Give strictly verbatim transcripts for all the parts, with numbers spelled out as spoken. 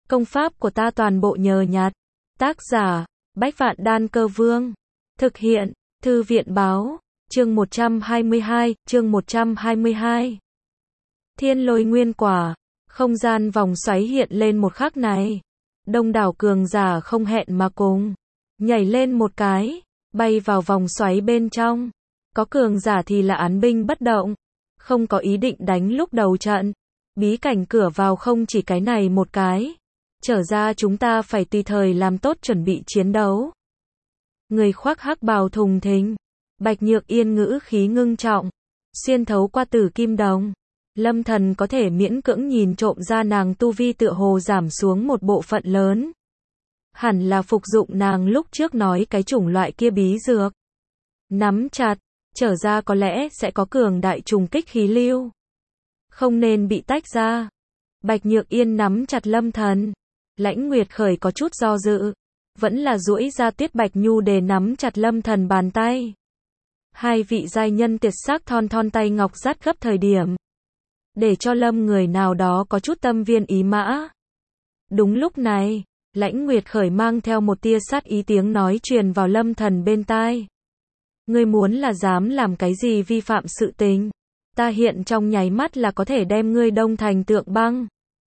Công pháp của ta toàn bộ nhờ nhặt. Tác giả, Bách Vạn Đan Cơ Vương. Thực hiện, Thư viện Báo. Chương một trăm hai mươi hai, chương một trăm hai mươi hai. Thiên lôi nguyên quả. Không gian vòng xoáy hiện lên một khắc này. Đông đảo cường giả không hẹn mà cùng. Nhảy lên một cái, bay vào vòng xoáy bên trong. Có cường giả thì là án binh bất động. Không có ý định đánh lúc đầu trận. Bí cảnh cửa vào không chỉ cái này một cái. Trở ra chúng ta phải tùy thời làm tốt chuẩn bị chiến đấu. Người khoác hắc bào thùng thình. Bạch Nhược Yên ngữ khí ngưng trọng. Xuyên thấu qua tử kim đồng. Lâm Thần có thể miễn cưỡng nhìn trộm ra nàng tu vi tựa hồ giảm xuống một bộ phận lớn. Hẳn là phục dụng nàng lúc trước nói cái chủng loại kia bí dược. Nắm chặt, trở ra có lẽ sẽ có cường đại trùng kích khí lưu. Không nên bị tách ra. Bạch Nhược Yên nắm chặt Lâm Thần. Lãnh Nguyệt Khởi có chút do dự. Vẫn là duỗi ra Tuyết Bạch Nhu để nắm chặt Lâm Thần bàn tay. Hai vị giai nhân tuyệt sắc thon thon tay ngọc dắt gấp thời điểm. Để cho Lâm người nào đó có chút tâm viên ý mã. Đúng lúc này, Lãnh Nguyệt Khởi mang theo một tia sát ý tiếng nói truyền vào Lâm Thần bên tai. Ngươi muốn là dám làm cái gì vi phạm sự tình? Ta hiện trong nháy mắt là có thể đem ngươi đông thành tượng băng.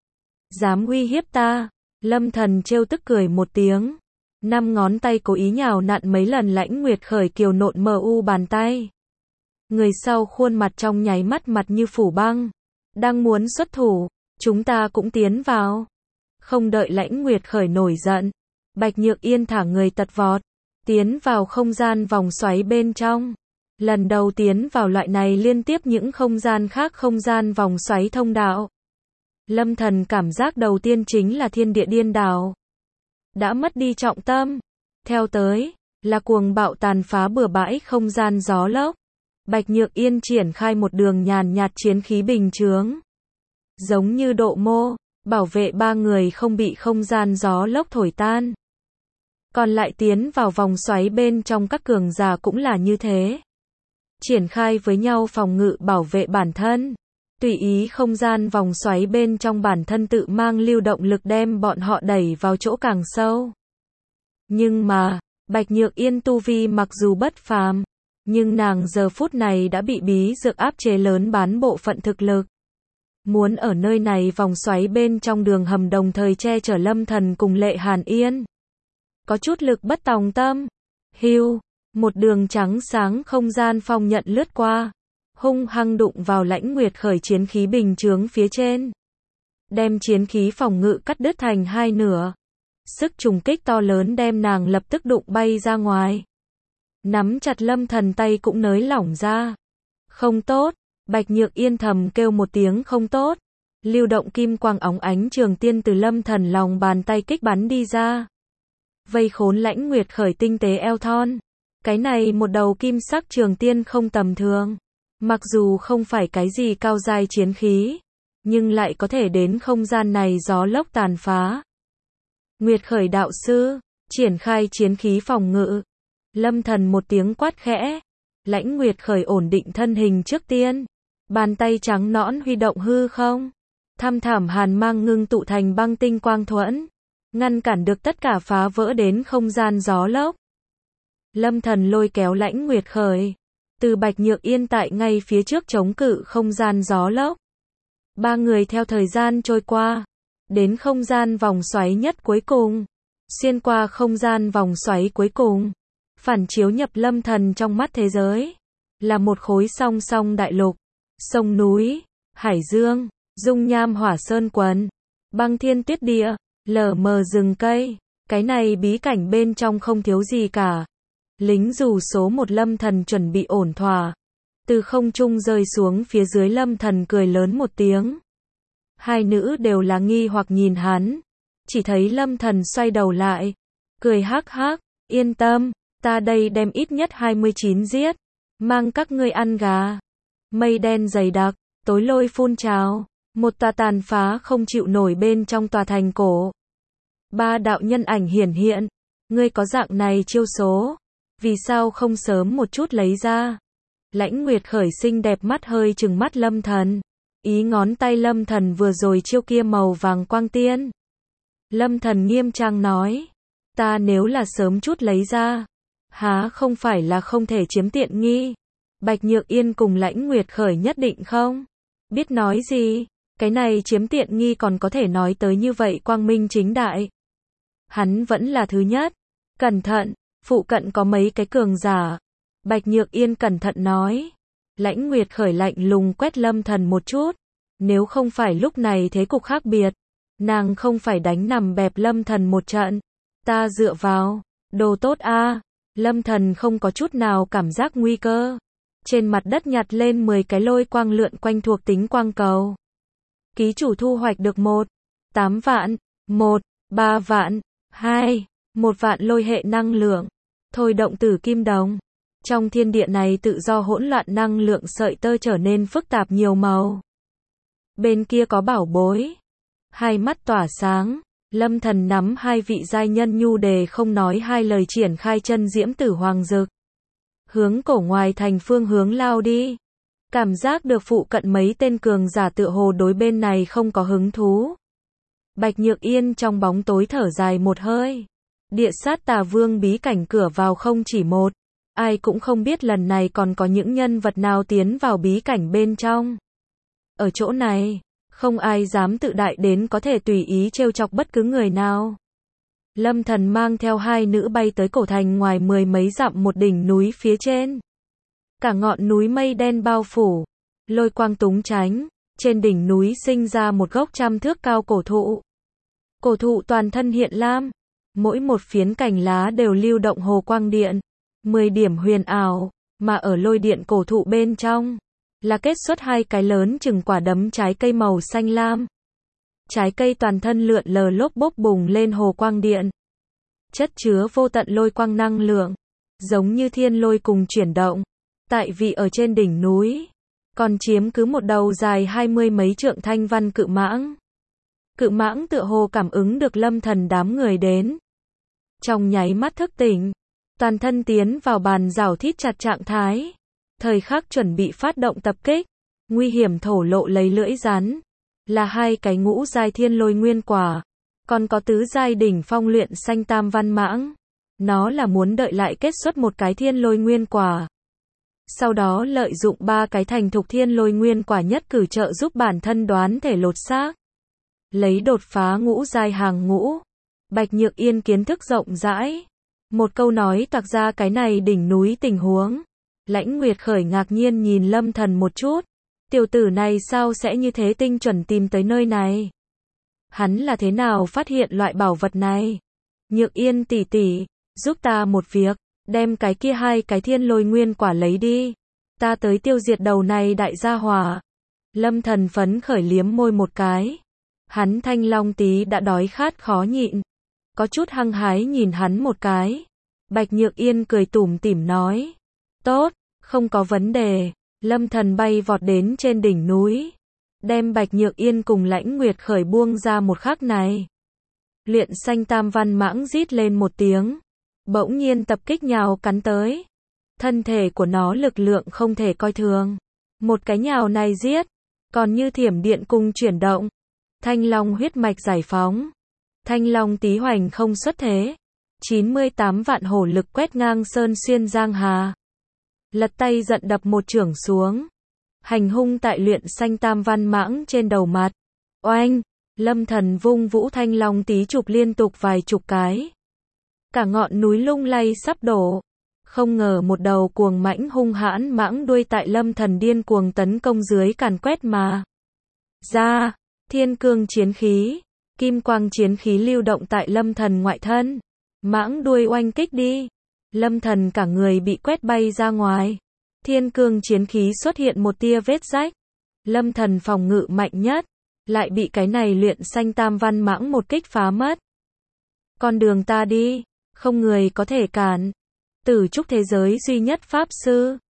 Dám uy hiếp ta? Lâm Thần trêu tức cười một tiếng. Năm ngón tay cố ý nhào nặn mấy lần Lãnh Nguyệt Khởi kiều nộn mờ u bàn tay. Người sau khuôn mặt trong nháy mắt mặt như phủ băng. Đang muốn xuất thủ, chúng ta cũng tiến vào. Không đợi Lãnh Nguyệt Khởi nổi giận, Bạch Nhược Yên thả người tật vọt, tiến vào không gian vòng xoáy bên trong. Lần đầu tiến vào loại này liên tiếp những không gian khác không gian vòng xoáy thông đạo. Lâm Thần cảm giác đầu tiên chính là thiên địa điên đảo. Đã mất đi trọng tâm. Theo tới, là cuồng bạo tàn phá bừa bãi không gian gió lốc. Bạch Nhược Yên triển khai một đường nhàn nhạt chiến khí bình chướng. Giống như độ mô, bảo vệ ba người không bị không gian gió lốc thổi tan. Còn lại tiến vào vòng xoáy bên trong các cường giả cũng là như thế. Triển khai với nhau phòng ngự bảo vệ bản thân. Tùy ý không gian vòng xoáy bên trong bản thân tự mang lưu động lực đem bọn họ đẩy vào chỗ càng sâu. Nhưng mà, Bạch Nhược Yên tu vi mặc dù bất phàm, nhưng nàng giờ phút này đã bị bí dược áp chế lớn bán bộ phận thực lực. Muốn ở nơi này vòng xoáy bên trong đường hầm đồng thời che chở Lâm Thần cùng Lệ Hàn Yên. Có chút lực bất tòng tâm. Hưu, một đường trắng sáng không gian phong nhận lướt qua. Hung hăng đụng vào Lãnh Nguyệt Khởi chiến khí bình chướng phía trên. Đem chiến khí phòng ngự cắt đứt thành hai nửa. Sức trùng kích to lớn đem nàng lập tức đụng bay ra ngoài. Nắm chặt Lâm Thần tay cũng nới lỏng ra. Không tốt, Bạch Nhược Yên thầm kêu một tiếng không tốt. Lưu động kim quang óng ánh trường tiên từ Lâm Thần lòng bàn tay kích bắn đi ra. Vây khốn Lãnh Nguyệt Khởi tinh tế eo thon. Cái này một đầu kim sắc trường tiên không tầm thường. Mặc dù không phải cái gì cao giai chiến khí, nhưng lại có thể đến không gian này gió lốc tàn phá. Nguyệt Khởi đạo sư, triển khai chiến khí phòng ngự. Lâm Thần một tiếng quát khẽ. Lãnh Nguyệt Khởi ổn định thân hình trước tiên. Bàn tay trắng nõn huy động hư không. Thăm thảm hàn mang ngưng tụ thành băng tinh quang thuẫn. Ngăn cản được tất cả phá vỡ đến không gian gió lốc. Lâm Thần lôi kéo Lãnh Nguyệt Khởi. Từ Bạch Nhược Yên tại ngay phía trước chống cự không gian gió lốc. Ba người theo thời gian trôi qua. Đến không gian vòng xoáy nhất cuối cùng. Xuyên qua không gian vòng xoáy cuối cùng. Phản chiếu nhập Lâm Thần trong mắt thế giới. Là một khối song song đại lục. Sông núi, hải dương, dung nham hỏa sơn quần. Băng thiên tuyết địa, lờ mờ rừng cây. Cái này bí cảnh bên trong không thiếu gì cả. Lính dù số một Lâm Thần chuẩn bị ổn thỏa. Từ không trung rơi xuống phía dưới Lâm Thần cười lớn một tiếng. Hai nữ đều là nghi hoặc nhìn hắn. Chỉ thấy Lâm Thần xoay đầu lại. Cười hắc hắc, yên tâm, ta đây đem ít nhất hai mươi chín giết. Mang các ngươi ăn gà. Mây đen dày đặc, tối lôi phun trào. Một tòa tàn phá không chịu nổi bên trong tòa thành cổ. Ba đạo nhân ảnh hiển hiện. Ngươi có dạng này chiêu số. Vì sao không sớm một chút lấy ra? Lãnh Nguyệt Khởi xinh đẹp mắt hơi trừng mắt Lâm Thần. Ý ngón tay Lâm Thần vừa rồi chiêu kia màu vàng quang tiên. Lâm Thần nghiêm trang nói. Ta nếu là sớm chút lấy ra, há không phải là không thể chiếm tiện nghi. Bạch Nhược Yên cùng Lãnh Nguyệt Khởi nhất định không biết nói gì, cái này chiếm tiện nghi còn có thể nói tới như vậy quang minh chính đại. Hắn vẫn là thứ nhất. Cẩn thận, phụ cận có mấy cái cường giả. Bạch Nhược Yên cẩn thận nói. Lãnh Nguyệt Khởi lạnh lùng quét Lâm Thần một chút. Nếu không phải lúc này thế cục khác biệt, nàng không phải đánh nằm bẹp Lâm Thần một trận. Ta dựa vào, đồ tốt a. Lâm Thần không có chút nào cảm giác nguy cơ. Trên mặt đất nhặt lên mười cái lôi quang lượn quanh thuộc tính quang cầu. Ký chủ thu hoạch được một, tám vạn, một, ba vạn, hai, một vạn lôi hệ năng lượng. Thôi động tử kim đồng. Trong thiên địa này tự do hỗn loạn năng lượng sợi tơ trở nên phức tạp nhiều màu. Bên kia có bảo bối. Hai mắt tỏa sáng. Lâm Thần nắm hai vị giai nhân nhu đề không nói hai lời triển khai chân diễm tử hoàng dực. Hướng cổ ngoài thành phương hướng lao đi. Cảm giác được phụ cận mấy tên cường giả tựa hồ đối bên này không có hứng thú. Bạch Nhược Yên trong bóng tối thở dài một hơi. Địa sát tà vương bí cảnh cửa vào không chỉ một. Ai cũng không biết lần này còn có những nhân vật nào tiến vào bí cảnh bên trong. Ở chỗ này, không ai dám tự đại đến có thể tùy ý trêu chọc bất cứ người nào. Lâm Thần mang theo hai nữ bay tới cổ thành ngoài mười mấy dặm một đỉnh núi phía trên. Cả ngọn núi mây đen bao phủ, lôi quang túng tránh, trên đỉnh núi sinh ra một gốc trăm thước cao cổ thụ. Cổ thụ toàn thân hiện lam, mỗi một phiến cành lá đều lưu động hồ quang điện, mười điểm huyền ảo, mà ở lôi điện cổ thụ bên trong là kết xuất hai cái lớn chừng quả đấm trái cây màu xanh lam. Trái cây toàn thân lượn lờ lốp bốp bùng lên hồ quang điện, chất chứa vô tận lôi quang năng lượng, giống như thiên lôi cùng chuyển động. Tại vì ở trên đỉnh núi, còn chiếm cứ một đầu dài hai mươi mấy trượng thanh văn cự mãng. Cự mãng tựa hồ cảm ứng được Lâm Thần đám người đến. Trong nháy mắt thức tỉnh, toàn thân tiến vào bàn rào thít chặt trạng thái. Thời khắc chuẩn bị phát động tập kích, nguy hiểm thổ lộ lấy lưỡi rắn. Là hai cái ngũ giai thiên lôi nguyên quả, còn có tứ giai đỉnh phong luyện xanh tam văn mãng. Nó là muốn đợi lại kết xuất một cái thiên lôi nguyên quả. Sau đó lợi dụng ba cái thành thục thiên lôi nguyên quả nhất cử trợ giúp bản thân đoán thể lột xác. Lấy đột phá ngũ giai hàng ngũ. Bạch Nhược Yên kiến thức rộng rãi. Một câu nói toạc ra cái này đỉnh núi tình huống. Lãnh Nguyệt Khởi ngạc nhiên nhìn Lâm Thần một chút. Tiểu tử này sao sẽ như thế tinh chuẩn tìm tới nơi này? Hắn là thế nào phát hiện loại bảo vật này? Nhược Yên tỷ tỷ, giúp ta một việc, đem cái kia hai cái thiên lôi nguyên quả lấy đi. Ta tới tiêu diệt đầu này đại gia hỏa. Lâm Thần phấn khởi liếm môi một cái. Hắn thanh long tí đã đói khát khó nhịn. Có chút hăng hái nhìn hắn một cái. Bạch Nhược Yên cười tủm tỉm nói. Tốt, không có vấn đề. Lâm Thần bay vọt đến trên đỉnh núi. Đem Bạch Nhược Yên cùng Lãnh Nguyệt Khởi buông ra một khắc này. Luyện xanh tam văn mãng rít lên một tiếng. Bỗng nhiên tập kích nhào cắn tới. Thân thể của nó lực lượng không thể coi thường. Một cái nhào này giết. Còn như thiểm điện cùng chuyển động. Thanh long huyết mạch giải phóng. Thanh long tí hoành không xuất thế. chín mươi tám vạn hổ lực quét ngang sơn xuyên giang hà. Lật tay giận đập một chưởng xuống. Hành hung tại luyện xanh tam văn mãng trên đầu mặt. Oanh! Lâm Thần vung vũ thanh long tí chụp liên tục vài chục cái. Cả ngọn núi lung lay sắp đổ. Không ngờ một đầu cuồng mãnh hung hãn mãng đuôi tại Lâm Thần điên cuồng tấn công dưới càn quét mà ra. Thiên cương chiến khí. Kim quang chiến khí lưu động tại Lâm Thần ngoại thân. Mãng đuôi oanh kích đi. Lâm Thần cả người bị quét bay ra ngoài. Thiên cương chiến khí xuất hiện một tia vết rách. Lâm Thần phòng ngự mạnh nhất. Lại bị cái này luyện xanh tam văn mãng một kích phá mất. Con đường ta đi. Không người có thể cản. Tử trúc thế giới duy nhất pháp sư.